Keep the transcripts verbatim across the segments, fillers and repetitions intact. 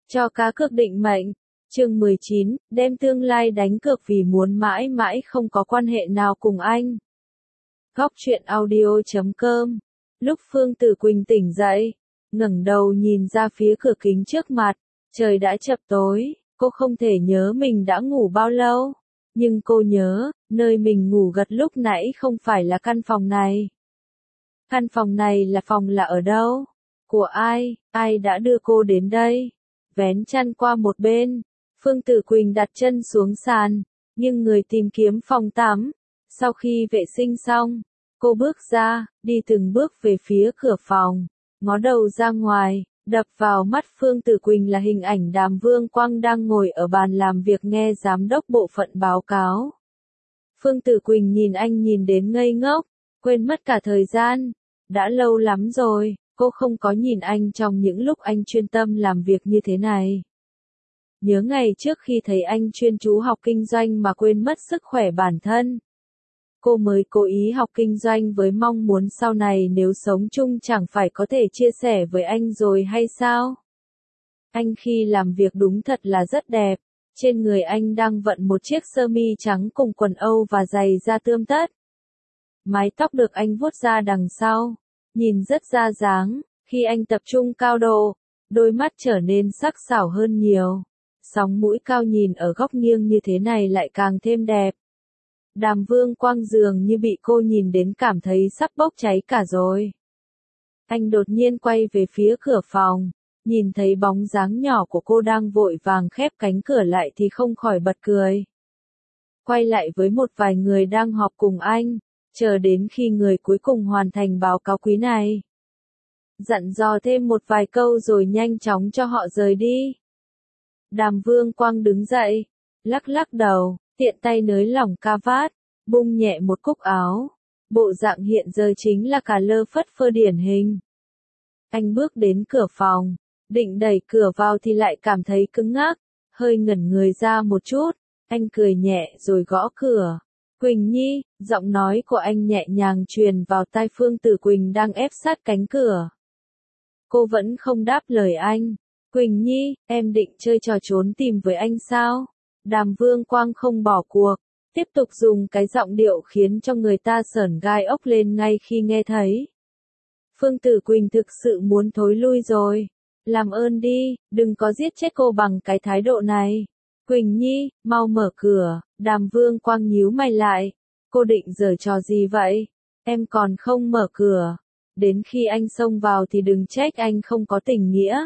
Cho cá cược định mệnh. Chương mười chín, đem tương lai đánh cược vì muốn mãi mãi không có quan hệ nào cùng anh. Góc truyện audio chấm com. Lúc Phương Tử Quỳnh tỉnh dậy, ngẩng đầu nhìn ra phía cửa kính trước mặt, trời đã chập tối, cô không thể nhớ mình đã ngủ bao lâu, nhưng cô nhớ, nơi mình ngủ gật lúc nãy không phải là căn phòng này. Căn phòng này là phòng là ở đâu? Của ai? Ai đã đưa cô đến đây? Vén chăn qua một bên, Phương Tử Quỳnh đặt chân xuống sàn, nhưng người tìm kiếm phòng tắm. Sau khi vệ sinh xong, cô bước ra, đi từng bước về phía cửa phòng, ngó đầu ra ngoài, đập vào mắt Phương Tử Quỳnh là hình ảnh Đàm Vương Quang đang ngồi ở bàn làm việc nghe giám đốc bộ phận báo cáo. Phương Tử Quỳnh nhìn anh nhìn đến ngây ngốc, quên mất cả thời gian. Đã lâu lắm rồi, cô không có nhìn anh trong những lúc anh chuyên tâm làm việc như thế này. Nhớ ngày trước khi thấy anh chuyên chú học kinh doanh mà quên mất sức khỏe bản thân. Cô mới cố ý học kinh doanh với mong muốn sau này nếu sống chung chẳng phải có thể chia sẻ với anh rồi hay sao? Anh khi làm việc đúng thật là rất đẹp, trên người anh đang vận một chiếc sơ mi trắng cùng quần Âu và giày da tươm tất. Mái tóc được anh vuốt ra đằng sau, nhìn rất ra dáng, khi anh tập trung cao độ, đôi mắt trở nên sắc sảo hơn nhiều. Sóng mũi cao nhìn ở góc nghiêng như thế này lại càng thêm đẹp. Đàm Vương Quang dường như bị cô nhìn đến cảm thấy sắp bốc cháy cả rồi. Anh đột nhiên quay về phía cửa phòng, nhìn thấy bóng dáng nhỏ của cô đang vội vàng khép cánh cửa lại thì không khỏi bật cười. Quay lại với một vài người đang họp cùng anh, chờ đến khi người cuối cùng hoàn thành báo cáo quý này. Dặn dò thêm một vài câu rồi nhanh chóng cho họ rời đi. Đàm Vương Quang đứng dậy, lắc lắc đầu, tiện tay nới lỏng ca vát, bung nhẹ một cúc áo. Bộ dạng hiện giờ chính là cả lơ phất phơ điển hình. Anh bước đến cửa phòng, định đẩy cửa vào thì lại cảm thấy cứng ngắc, hơi ngẩn người ra một chút, anh cười nhẹ rồi gõ cửa. Quỳnh Nhi, giọng nói của anh nhẹ nhàng truyền vào tai Phương Tử Quỳnh đang ép sát cánh cửa. Cô vẫn không đáp lời anh. Quỳnh Nhi, em định chơi trò trốn tìm với anh sao? Đàm Vương Quang không bỏ cuộc, tiếp tục dùng cái giọng điệu khiến cho người ta sởn gai ốc lên ngay khi nghe thấy. Phương Tử Quỳnh thực sự muốn thối lui rồi. Làm ơn đi, đừng có giết chết cô bằng cái thái độ này. Quỳnh Nhi, mau mở cửa. Đàm Vương Quang nhíu mày lại. Cô định giở trò gì vậy? Em còn không mở cửa. Đến khi anh xông vào thì đừng trách anh không có tình nghĩa.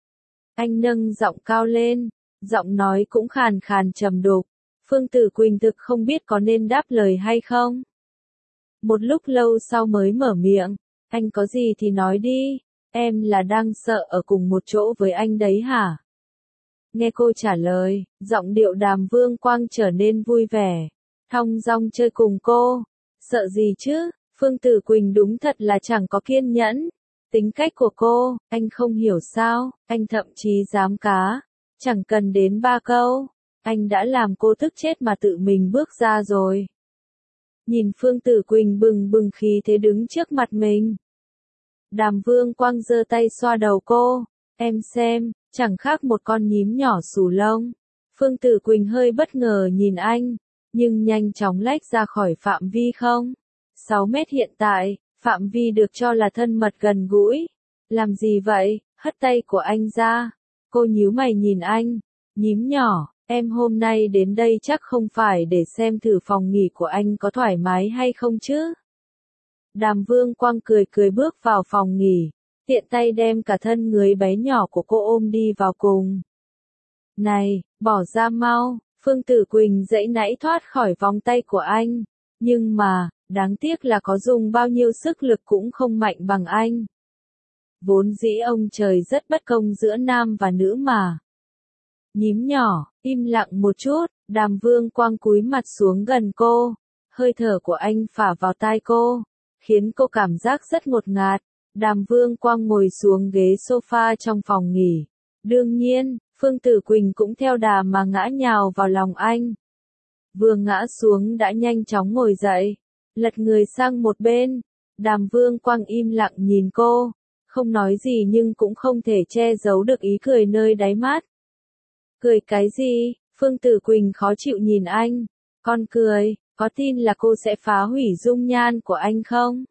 Anh nâng giọng cao lên, giọng nói cũng khàn khàn trầm đục. Phương Tử Quỳnh thực không biết có nên đáp lời hay không. Một lúc lâu sau mới mở miệng, anh có gì thì nói đi, em là đang sợ ở cùng một chỗ với anh đấy hả? Nghe cô trả lời, giọng điệu Đàm Vương Quang trở nên vui vẻ, thong dong chơi cùng cô. Sợ gì chứ, Phương Tử Quỳnh đúng thật là chẳng có kiên nhẫn. Tính cách của cô, anh không hiểu sao, anh thậm chí dám cá. Chẳng cần đến ba câu, anh đã làm cô tức chết mà tự mình bước ra rồi. Nhìn Phương Tử Quỳnh bừng bừng khí thế đứng trước mặt mình. Đàm Vương Quang giơ tay xoa đầu cô, em xem, chẳng khác một con nhím nhỏ xù lông. Phương Tử Quỳnh hơi bất ngờ nhìn anh, nhưng nhanh chóng lách ra khỏi phạm vi không. sáu mét hiện tại, phạm vi được cho là thân mật gần gũi. Làm gì vậy, hất tay của anh ra. Cô nhíu mày nhìn anh, nhím nhỏ, em hôm nay đến đây chắc không phải để xem thử phòng nghỉ của anh có thoải mái hay không chứ. Đàm Vương Quang cười cười bước vào phòng nghỉ, tiện tay đem cả thân người bé nhỏ của cô ôm đi vào cùng. Này, bỏ ra mau, Phương Tử Quỳnh dãy nãy thoát khỏi vòng tay của anh, nhưng mà, đáng tiếc là có dùng bao nhiêu sức lực cũng không mạnh bằng anh. Vốn dĩ ông trời rất bất công giữa nam và nữ mà. Nhím nhỏ, im lặng một chút, Đàm Vương Quang cúi mặt xuống gần cô, hơi thở của anh phả vào tai cô, khiến cô cảm giác rất ngột ngạt. Đàm Vương Quang ngồi xuống ghế sofa trong phòng nghỉ. Đương nhiên, Phương Tử Quỳnh cũng theo đà mà ngã nhào vào lòng anh. Vừa ngã xuống đã nhanh chóng ngồi dậy, lật người sang một bên. Đàm Vương Quang im lặng nhìn cô, không nói gì nhưng cũng không thể che giấu được ý cười nơi đáy mắt. Cười cái gì? Phương Tử Quỳnh khó chịu nhìn anh. Con cười, có tin là cô sẽ phá hủy dung nhan của anh không?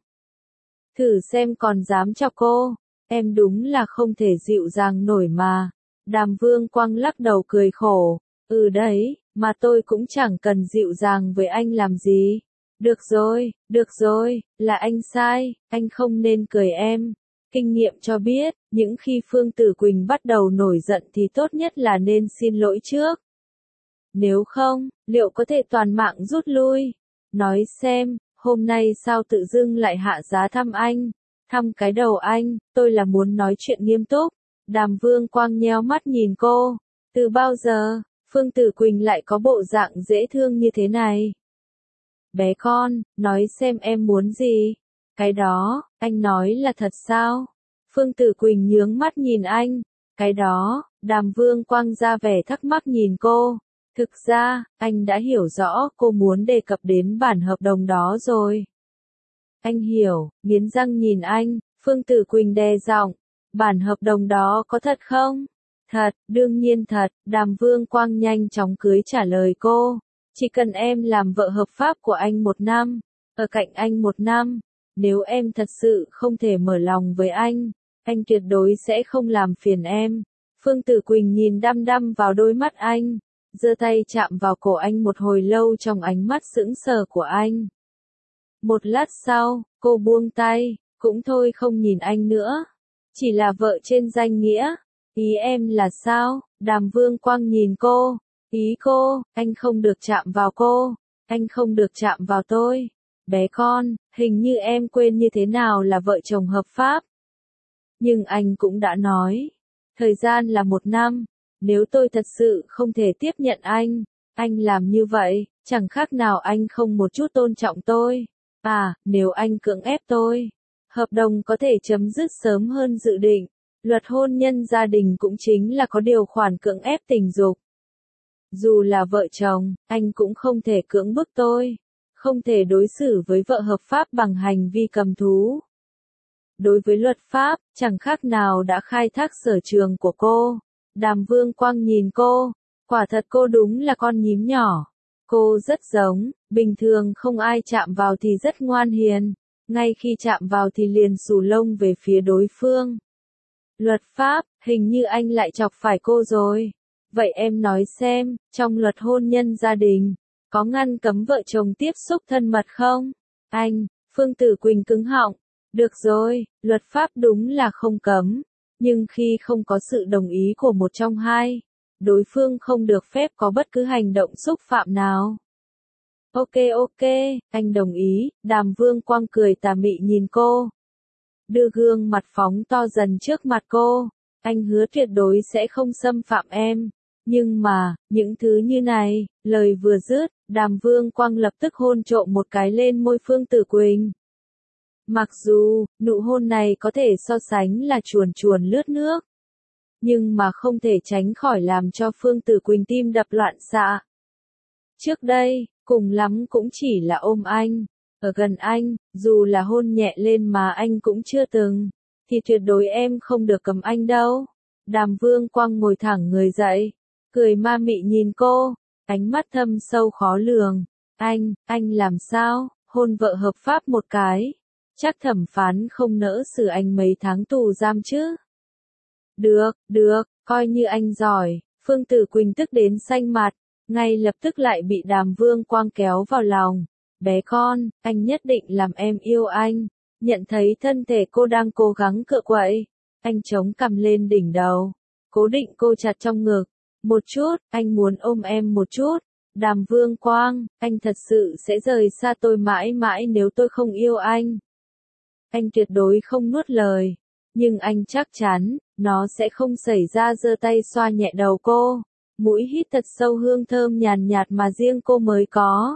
Thử xem còn dám chọc cô. Em đúng là không thể dịu dàng nổi mà. Đàm Vương Quang lắc đầu cười khổ. Ừ đấy, mà tôi cũng chẳng cần dịu dàng với anh làm gì. Được rồi, được rồi, là anh sai, anh không nên cười em. Kinh nghiệm cho biết, những khi Phương Tử Quỳnh bắt đầu nổi giận thì tốt nhất là nên xin lỗi trước. Nếu không, liệu có thể toàn mạng rút lui? Nói xem, hôm nay sao tự dưng lại hạ giá thăm anh? Thăm cái đầu anh, tôi là muốn nói chuyện nghiêm túc. Đàm Vương Quang nheo mắt nhìn cô. Từ bao giờ, Phương Tử Quỳnh lại có bộ dạng dễ thương như thế này? Bé con, nói xem em muốn gì? Cái đó, anh nói là thật sao? Phương Tử Quỳnh nhướng mắt nhìn anh. Cái đó, Đàm Vương Quang ra vẻ thắc mắc nhìn cô. Thực ra, anh đã hiểu rõ cô muốn đề cập đến bản hợp đồng đó rồi. Anh hiểu, nghiến răng nhìn anh, Phương Tử Quỳnh đè giọng. Bản hợp đồng đó có thật không? Thật, đương nhiên thật, Đàm Vương Quang nhanh chóng cưới trả lời cô. Chỉ cần em làm vợ hợp pháp của anh một năm, ở cạnh anh một năm, nếu em thật sự không thể mở lòng với anh, anh tuyệt đối sẽ không làm phiền em. Phương Tử Quỳnh nhìn đăm đăm vào đôi mắt anh, giơ tay chạm vào cổ anh một hồi lâu trong ánh mắt sững sờ của anh. Một lát sau, cô buông tay, cũng thôi không nhìn anh nữa. Chỉ là vợ trên danh nghĩa. Ý em là sao? Đàm Vương Quang nhìn cô. Ý cô, anh không được chạm vào cô. Anh không được chạm vào tôi. Bé con, hình như em quên như thế nào là vợ chồng hợp pháp. Nhưng anh cũng đã nói. Thời gian là một năm. Nếu tôi thật sự không thể tiếp nhận anh, anh làm như vậy, chẳng khác nào anh không một chút tôn trọng tôi. À, nếu anh cưỡng ép tôi, hợp đồng có thể chấm dứt sớm hơn dự định. Luật hôn nhân gia đình cũng chính là có điều khoản cưỡng ép tình dục. Dù là vợ chồng, anh cũng không thể cưỡng bức tôi. Không thể đối xử với vợ hợp pháp bằng hành vi cầm thú. Đối với luật pháp, chẳng khác nào đã khai thác sở trường của cô. Đàm Vương Quang nhìn cô. Quả thật cô đúng là con nhím nhỏ. Cô rất giống, bình thường không ai chạm vào thì rất ngoan hiền. Ngay khi chạm vào thì liền xù lông về phía đối phương. Luật pháp, hình như anh lại chọc phải cô rồi. Vậy em nói xem, trong luật hôn nhân gia đình, có ngăn cấm vợ chồng tiếp xúc thân mật không? Anh, Phương Tử Quỳnh cứng họng. Được rồi, luật pháp đúng là không cấm. Nhưng khi không có sự đồng ý của một trong hai, đối phương không được phép có bất cứ hành động xúc phạm nào. Ok ok, anh đồng ý. Đàm Vương Quang cười tà mị nhìn cô. Đưa gương mặt phóng to dần trước mặt cô. Anh hứa tuyệt đối sẽ không xâm phạm em. Nhưng mà, những thứ như này, lời vừa dứt, Đàm Vương Quang lập tức hôn trộm một cái lên môi Phương Tử Quỳnh. Mặc dù, nụ hôn này có thể so sánh là chuồn chuồn lướt nước. Nhưng mà không thể tránh khỏi làm cho Phương Tử Quỳnh tim đập loạn xạ. Trước đây, cùng lắm cũng chỉ là ôm anh, ở gần anh, dù là hôn nhẹ lên mà anh cũng chưa từng, thì tuyệt đối em không được cầm anh đâu. Đàm Vương Quang ngồi thẳng người dậy, cười ma mị nhìn cô, ánh mắt thâm sâu khó lường. Anh, anh làm sao, hôn vợ hợp pháp một cái, chắc thẩm phán không nỡ xử anh mấy tháng tù giam chứ. Được, được, coi như anh giỏi. Phương Tử Quỳnh tức đến xanh mặt, ngay lập tức lại bị Đàm Vương Quang kéo vào lòng. Bé con, anh nhất định làm em yêu anh. Nhận thấy thân thể cô đang cố gắng cựa quậy, anh chống cằm lên đỉnh đầu, cố định cô chặt trong ngực. Một chút, anh muốn ôm em một chút. Đàm Vương Quang, anh thật sự sẽ rời xa tôi mãi mãi nếu tôi không yêu anh. Anh tuyệt đối không nuốt lời, nhưng anh chắc chắn, nó sẽ không xảy ra. Giơ tay xoa nhẹ đầu cô, mũi hít thật sâu hương thơm nhàn nhạt mà riêng cô mới có.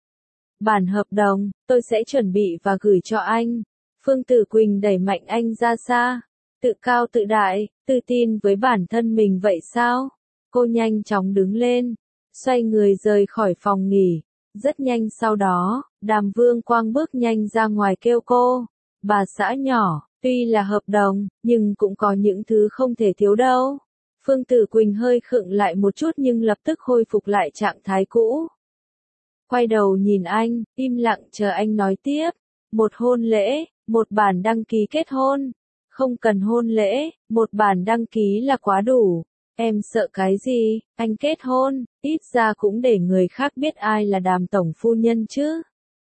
Bản hợp đồng, tôi sẽ chuẩn bị và gửi cho anh. Phương Tử Quỳnh đẩy mạnh anh ra xa. Tự cao tự đại, tự tin với bản thân mình vậy sao? Cô nhanh chóng đứng lên, xoay người rời khỏi phòng nghỉ. Rất nhanh sau đó, Đàm Vương Quang bước nhanh ra ngoài kêu cô. Bà xã nhỏ, Tuy là hợp đồng, nhưng cũng có những thứ không thể thiếu đâu. Phương Tử Quỳnh hơi khựng lại một chút nhưng lập tức khôi phục lại trạng thái cũ. Quay đầu nhìn anh, im lặng chờ anh nói tiếp. Một hôn lễ, một bản đăng ký kết hôn. Không cần hôn lễ, một bản đăng ký là quá đủ. Em sợ cái gì, anh kết hôn, ít ra cũng để người khác biết ai là Đàm tổng phu nhân chứ.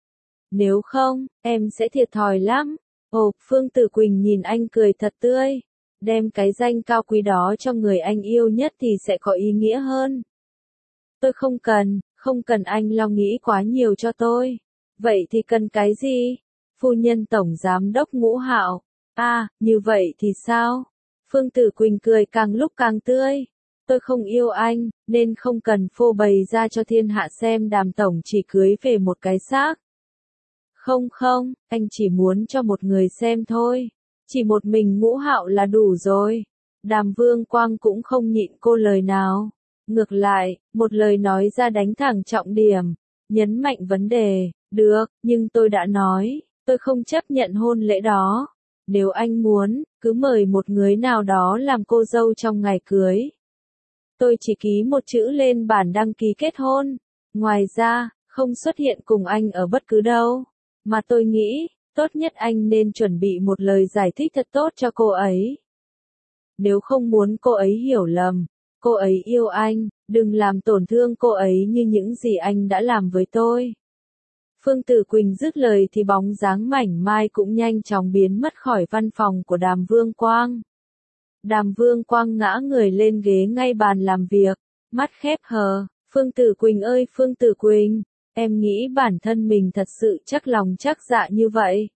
Nếu không, em sẽ thiệt thòi lắm. Ồ, Phương Tử Quỳnh nhìn anh cười thật tươi. Đem cái danh cao quý đó cho người anh yêu nhất thì sẽ có ý nghĩa hơn. Tôi không cần, không cần anh lo nghĩ quá nhiều cho tôi. Vậy thì cần cái gì? Phu nhân tổng giám đốc Ngũ Hạo. À, như vậy thì sao? Phương Tử Quỳnh cười càng lúc càng tươi. Tôi không yêu anh, nên không cần phô bày ra cho thiên hạ xem Đàm tổng chỉ cưới về một cái xác. Không không, anh chỉ muốn cho một người xem thôi. Chỉ một mình Ngũ Hạo là đủ rồi. Đàm Vương Quang cũng không nhịn cô lời nào. Ngược lại, một lời nói ra đánh thẳng trọng điểm, nhấn mạnh vấn đề. Được, nhưng tôi đã nói, tôi không chấp nhận hôn lễ đó. Nếu anh muốn, cứ mời một người nào đó làm cô dâu trong ngày cưới. Tôi chỉ ký một chữ lên bản đăng ký kết hôn. Ngoài ra, không xuất hiện cùng anh ở bất cứ đâu. Mà tôi nghĩ, tốt nhất anh nên chuẩn bị một lời giải thích thật tốt cho cô ấy. Nếu không muốn cô ấy hiểu lầm, cô ấy yêu anh, đừng làm tổn thương cô ấy như những gì anh đã làm với tôi. Phương Tử Quỳnh dứt lời thì bóng dáng mảnh mai cũng nhanh chóng biến mất khỏi văn phòng của Đàm Vương Quang. Đàm Vương Quang ngã người lên ghế ngay bàn làm việc, mắt khép hờ. Phương Tử Quỳnh ơi Phương Tử Quỳnh, em nghĩ bản thân mình thật sự chắc lòng chắc dạ như vậy.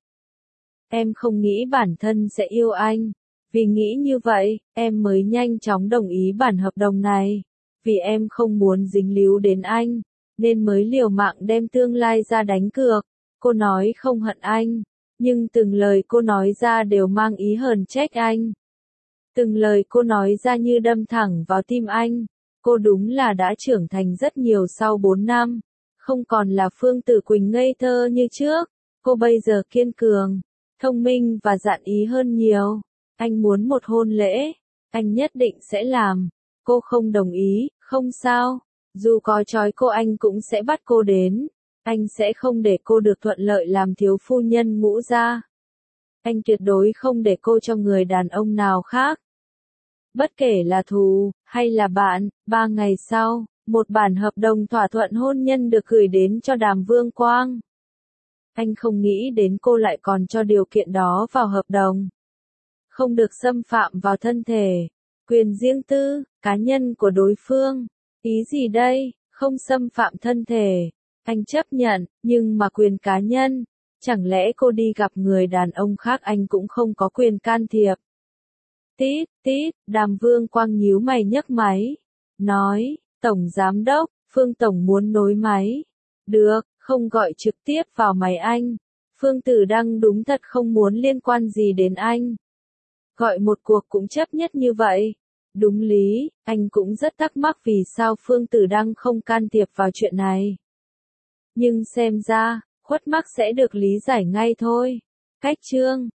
Em không nghĩ bản thân sẽ yêu anh. Vì nghĩ như vậy, em mới nhanh chóng đồng ý bản hợp đồng này. Vì em không muốn dính líu đến anh, nên mới liều mạng đem tương lai ra đánh cược. Cô nói không hận anh, nhưng từng lời cô nói ra đều mang ý hờn trách anh. Từng lời cô nói ra như đâm thẳng vào tim anh. Cô đúng là đã trưởng thành rất nhiều sau bốn năm. Không còn là Phương Tử Quỳnh ngây thơ như trước. Cô bây giờ kiên cường, thông minh và dạn ý hơn nhiều. Anh muốn một hôn lễ, anh nhất định sẽ làm. Cô không đồng ý, không sao. Dù có trói cô anh cũng sẽ bắt cô đến. Anh sẽ không để cô được thuận lợi làm thiếu phu nhân Ngũ gia. Anh tuyệt đối không để cô cho người đàn ông nào khác. Bất kể là thù, hay là bạn, ba ngày sau, một bản hợp đồng thỏa thuận hôn nhân được gửi đến cho Đàm Vương Quang. Anh không nghĩ đến cô lại còn cho điều kiện đó vào hợp đồng. Không được xâm phạm vào thân thể, quyền riêng tư, cá nhân của đối phương. Ý gì đây, không xâm phạm thân thể. Anh chấp nhận, nhưng mà quyền cá nhân. Chẳng lẽ cô đi gặp người đàn ông khác anh cũng không có quyền can thiệp. Tít, tít, Đàm Vương Quang nhíu mày nhấc máy. Nói, Tổng Giám Đốc, Phương Tổng muốn nối máy. Được, không gọi trực tiếp vào máy anh. Phương Tử Đăng đúng thật không muốn liên quan gì đến anh. Gọi một cuộc cũng chấp nhất như vậy. Đúng lý, anh cũng rất thắc mắc vì sao Phương Tử Đăng không can thiệp vào chuyện này. Nhưng xem ra, khuất mắc sẽ được lý giải ngay thôi. Cách chương